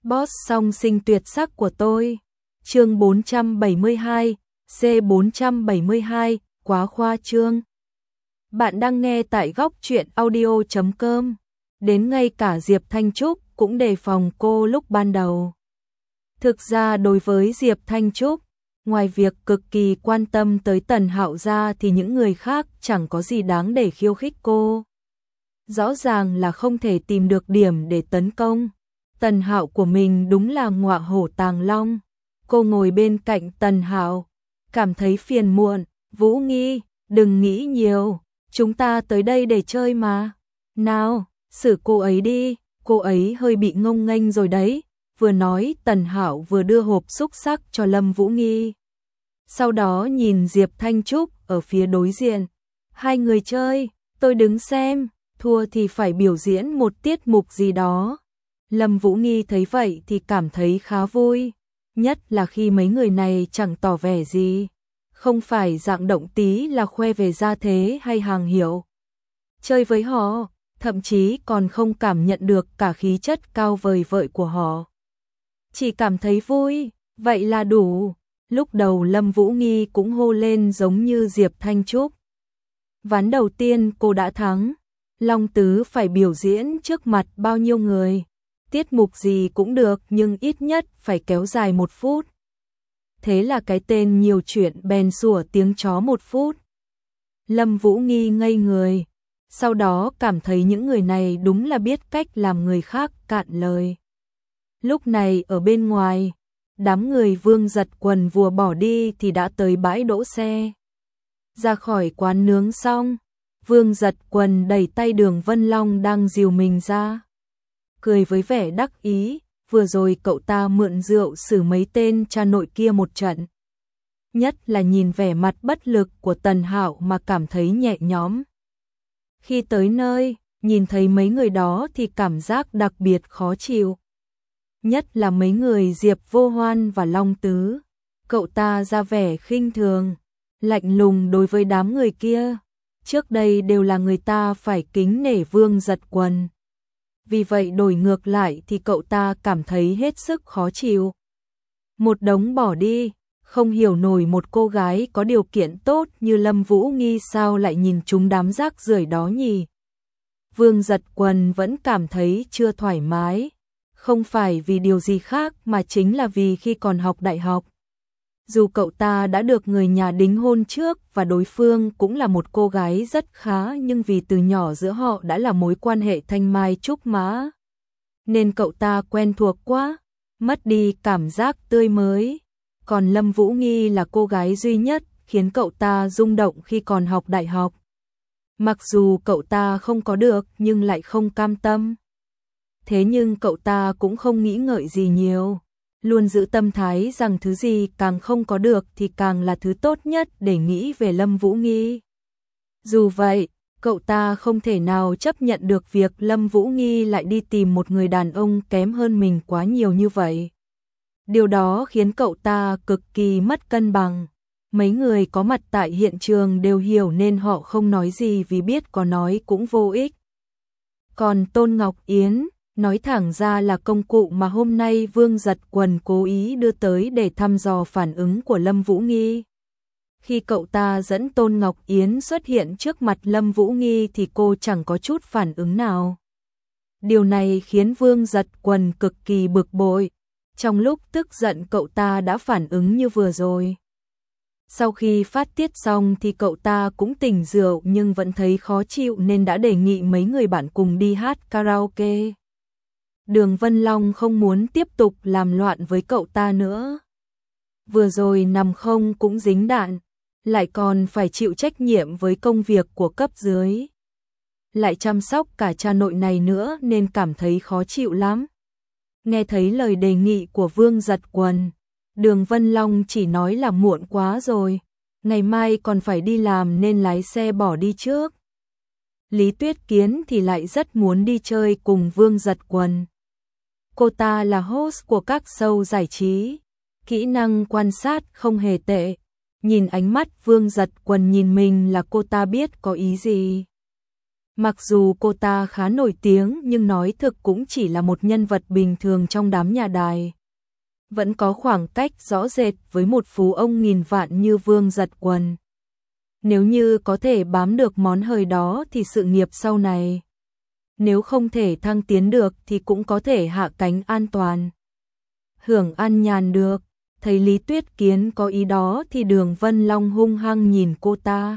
Boss song sinh tuyệt sắc của tôi. Chương 472, C472, quá khoa trương. Bạn đang nghe tại góc truyện audio.com. Đến ngay cả Diệp Thanh Trúc cũng đề phòng cô lúc ban đầu. Thực ra đối với Diệp Thanh Trúc, ngoài việc cực kỳ quan tâm tới Tần Hạo ra thì những người khác chẳng có gì đáng để khiêu khích cô. Rõ ràng là không thể tìm được điểm để tấn công. Tần Hạo của mình đúng là ngọa hổ tàng long. Cô ngồi bên cạnh Tần Hạo, cảm thấy phiền muộn. Vũ Nghi, đừng nghĩ nhiều, chúng ta tới đây để chơi mà. Nào, xử cô ấy đi, cô ấy hơi bị ngông nghênh rồi đấy. Vừa nói Tần Hạo vừa đưa hộp xúc xắc cho Lâm Vũ Nghi. Sau đó nhìn Diệp Thanh Trúc ở phía đối diện. Hai người chơi, tôi đứng xem, thua thì phải biểu diễn một tiết mục gì đó. Lâm Vũ Nghi thấy vậy thì cảm thấy khá vui, nhất là khi mấy người này chẳng tỏ vẻ gì, không phải dạng động tí là khoe về gia thế hay hàng hiệu. Chơi với họ, thậm chí còn không cảm nhận được cả khí chất cao vời vợi của họ. Chỉ cảm thấy vui, vậy là đủ. Lúc đầu Lâm Vũ Nghi cũng hô lên giống như Diệp Thanh Trúc. Ván đầu tiên cô đã thắng, Long Tứ phải biểu diễn trước mặt bao nhiêu người. Tiết mục gì cũng được nhưng ít nhất phải kéo dài 1 phút. Thế là cái tên nhiều chuyện bèn sủa tiếng chó 1 phút. Lâm Vũ Nghi ngây người, sau đó cảm thấy những người này đúng là biết cách làm người khác cạn lời. Lúc này ở bên ngoài, đám người Vương Giật Quần vừa bỏ đi thì đã tới bãi đỗ xe. Ra khỏi quán nướng xong, Vương Giật Quần đẩy tay Đường Vân Long đang dìu mình ra. Cười với vẻ đắc ý, vừa rồi cậu ta mượn rượu xử mấy tên cha nội kia một trận. Nhất là nhìn vẻ mặt bất lực của Tần Hạo mà cảm thấy nhẹ nhõm. Khi tới nơi, nhìn thấy mấy người đó thì cảm giác đặc biệt khó chịu. Nhất là mấy người Diệp Vô Hoan và Long Tứ. Cậu ta ra vẻ khinh thường, lạnh lùng đối với đám người kia. Trước đây đều là người ta phải kính nể Vương Giật Quần. Vì vậy đổi ngược lại thì cậu ta cảm thấy hết sức khó chịu. Một đống bỏ đi, không hiểu nổi một cô gái có điều kiện tốt như Lâm Vũ Nghi sao lại nhìn chúng đám rác rưởi đó nhỉ. Vương Giật Quần vẫn cảm thấy chưa thoải mái, không phải vì điều gì khác mà chính là vì khi còn học đại học. Dù cậu ta đã được người nhà đính hôn trước và đối phương cũng là một cô gái rất khá nhưng vì từ nhỏ giữa họ đã là mối quan hệ thanh mai trúc mã. Nên cậu ta quen thuộc quá, mất đi cảm giác tươi mới. Còn Lâm Vũ Nghi là cô gái duy nhất khiến cậu ta rung động khi còn học đại học. Mặc dù cậu ta không có được nhưng lại không cam tâm. Thế nhưng cậu ta cũng không nghĩ ngợi gì nhiều. Luôn giữ tâm thái rằng thứ gì càng không có được thì càng là thứ tốt nhất để nghĩ về Lâm Vũ Nghi. Dù vậy, cậu ta không thể nào chấp nhận được việc Lâm Vũ Nghi lại đi tìm một người đàn ông kém hơn mình quá nhiều như vậy. Điều đó khiến cậu ta cực kỳ mất cân bằng. Mấy người có mặt tại hiện trường đều hiểu nên họ không nói gì vì biết có nói cũng vô ích. Còn Tôn Ngọc Yến nói thẳng ra là công cụ mà hôm nay Vương Giật Quần cố ý đưa tới để thăm dò phản ứng của Lâm Vũ Nghi. Khi cậu ta dẫn Tôn Ngọc Yến xuất hiện trước mặt Lâm Vũ Nghi thì cô chẳng có chút phản ứng nào. Điều này khiến Vương Giật Quần cực kỳ bực bội. Trong lúc tức giận cậu ta đã phản ứng như vừa rồi. Sau khi phát tiết xong thì cậu ta cũng tỉnh rượu nhưng vẫn thấy khó chịu nên đã đề nghị mấy người bạn cùng đi hát karaoke. Đường Vân Long không muốn tiếp tục làm loạn với cậu ta nữa. Vừa rồi nằm không cũng dính đạn, lại còn phải chịu trách nhiệm với công việc của cấp dưới. Lại chăm sóc cả cha nội này nữa nên cảm thấy khó chịu lắm. Nghe thấy lời đề nghị của Vương Giật Quần, Đường Vân Long chỉ nói là muộn quá rồi, ngày mai còn phải đi làm nên lái xe bỏ đi trước. Lý Tuyết Kiến thì lại rất muốn đi chơi cùng Vương Giật Quần. Cô ta là host của các show giải trí, kỹ năng quan sát không hề tệ. Nhìn ánh mắt Vương Giật Quần nhìn mình là cô ta biết có ý gì. Mặc dù cô ta khá nổi tiếng nhưng nói thực cũng chỉ là một nhân vật bình thường trong đám nhà đài. Vẫn có khoảng cách rõ rệt với một phú ông nghìn vạn như Vương Giật Quần. Nếu như có thể bám được món hời đó thì sự nghiệp sau này, nếu không thể thăng tiến được thì cũng có thể hạ cánh an toàn, hưởng an nhàn được. Thấy Lý Tuyết Kiến có ý đó thì Đường Vân Long hung hăng nhìn cô ta.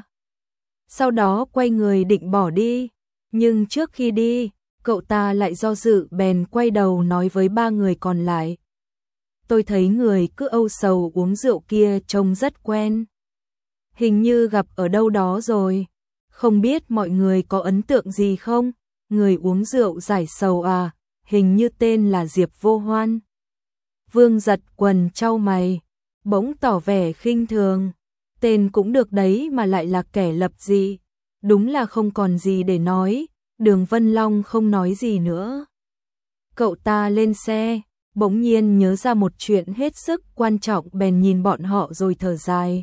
Sau đó quay người định bỏ đi, nhưng trước khi đi, cậu ta lại do dự bèn quay đầu nói với ba người còn lại. Tôi thấy người cứ âu sầu uống rượu kia trông rất quen. Hình như gặp ở đâu đó rồi. Không biết mọi người có ấn tượng gì không? Người uống rượu giải sầu à? Hình như tên là Diệp Vô Hoan. Vương Giật Quần chau mày, bỗng tỏ vẻ khinh thường. Tên cũng được đấy mà lại là kẻ lập dị. Đúng là không còn gì để nói. Đường Vân Long không nói gì nữa. Cậu ta lên xe, bỗng nhiên nhớ ra một chuyện hết sức quan trọng bèn nhìn bọn họ rồi thở dài.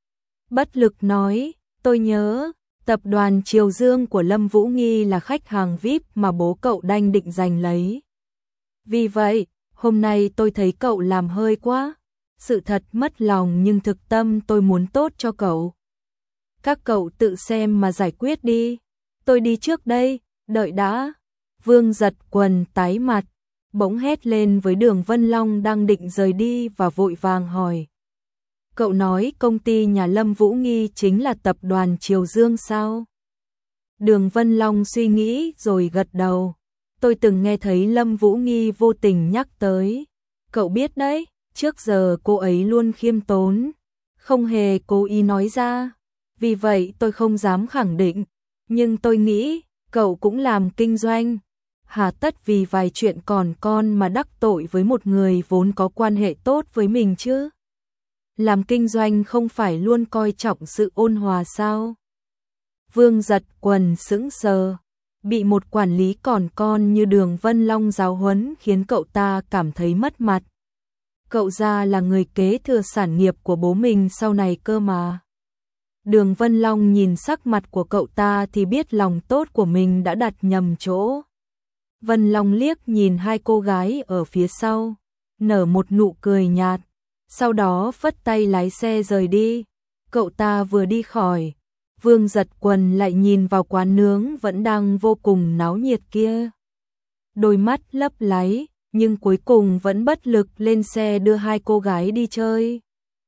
Bất lực nói, tôi nhớ, tập đoàn Triều Dương của Lâm Vũ Nghi là khách hàng VIP mà bố cậu đanh định giành lấy. Vì vậy, hôm nay tôi thấy cậu làm hơi quá. Sự thật mất lòng nhưng thực tâm tôi muốn tốt cho cậu. Các cậu tự xem mà giải quyết đi. Tôi đi trước đây, đợi đã. Vương Giật Quần tái mặt, bỗng hét lên với Đường Vân Long đang định rời đi và vội vàng hỏi. Cậu nói công ty nhà Lâm Vũ Nghi chính là tập đoàn Triều Dương sao? Đường Vân Long suy nghĩ rồi gật đầu. Tôi từng nghe thấy Lâm Vũ Nghi vô tình nhắc tới. Cậu biết đấy, trước giờ cô ấy luôn khiêm tốn, không hề cố ý nói ra. Vì vậy tôi không dám khẳng định, nhưng tôi nghĩ cậu cũng làm kinh doanh. Hà tất vì vài chuyện còn con mà đắc tội với một người vốn có quan hệ tốt với mình chứ? Làm kinh doanh không phải luôn coi trọng sự ôn hòa sao? Vương Giật Quần sững sờ, bị một quản lý còn con như Đường Vân Long giáo huấn khiến cậu ta cảm thấy mất mặt. Cậu ra là người kế thừa sản nghiệp của bố mình sau này cơ mà. Đường Vân Long nhìn sắc mặt của cậu ta thì biết lòng tốt của mình đã đặt nhầm chỗ. Vân Long liếc nhìn hai cô gái ở phía sau, nở một nụ cười nhạt, sau đó phất tay lái xe rời đi. Cậu ta vừa đi khỏi, Vương Giật Quần lại nhìn vào quán nướng vẫn đang vô cùng náo nhiệt kia. Đôi mắt lấp láy, nhưng cuối cùng vẫn bất lực lên xe đưa hai cô gái đi chơi.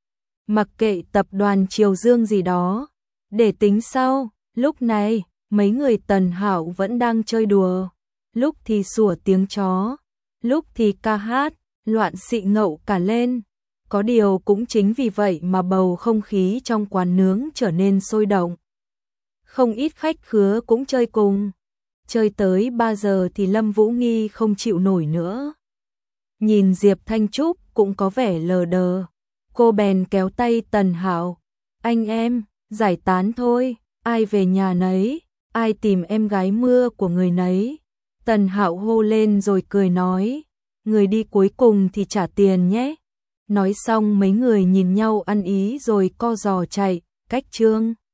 Mặc kệ tập đoàn Triều Dương gì đó, để tính sau. Lúc này, mấy người Tần Hạo vẫn đang chơi đùa. Lúc thì sủa tiếng chó, lúc thì ca hát, loạn xị ngậu cả lên. Có điều cũng chính vì vậy mà bầu không khí trong quán nướng trở nên sôi động. Không ít khách khứa cũng chơi cùng. Chơi tới 3 giờ thì Lâm Vũ Nghi không chịu nổi nữa. Nhìn Diệp Thanh Trúc cũng có vẻ lờ đờ. Cô bèn kéo tay Tần Hạo. Anh em, giải tán thôi, ai về nhà nấy, ai tìm em gái mưa của người nấy. Tần Hạo hô lên rồi cười nói, người đi cuối cùng thì trả tiền nhé. Nói xong mấy người nhìn nhau ăn ý rồi co giò chạy, cách chương.